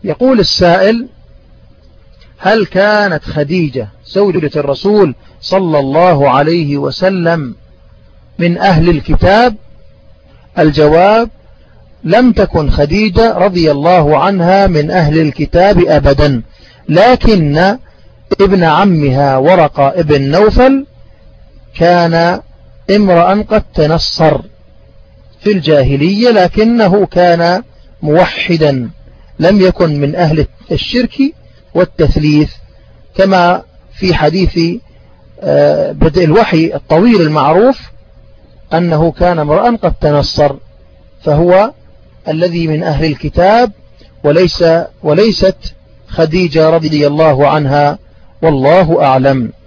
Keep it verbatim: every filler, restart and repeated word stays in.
يقول السائل: هل كانت خديجة زوجة الرسول صلى الله عليه وسلم من أهل الكتاب؟ الجواب: لم تكن خديجة رضي الله عنها من أهل الكتاب أبدا، لكن ابن عمها ورقة ابن نوفل كان امرأ قد تنصر في الجاهلية، لكنه كان موحدا، لم يكن من أهل الشرك والتثليث، كما في حديث بدء الوحي الطويل المعروف أنه كان امرأ قد تنصر، فهو الذي من أهل الكتاب، وليس وليست خديجة رضي الله عنها، والله أعلم.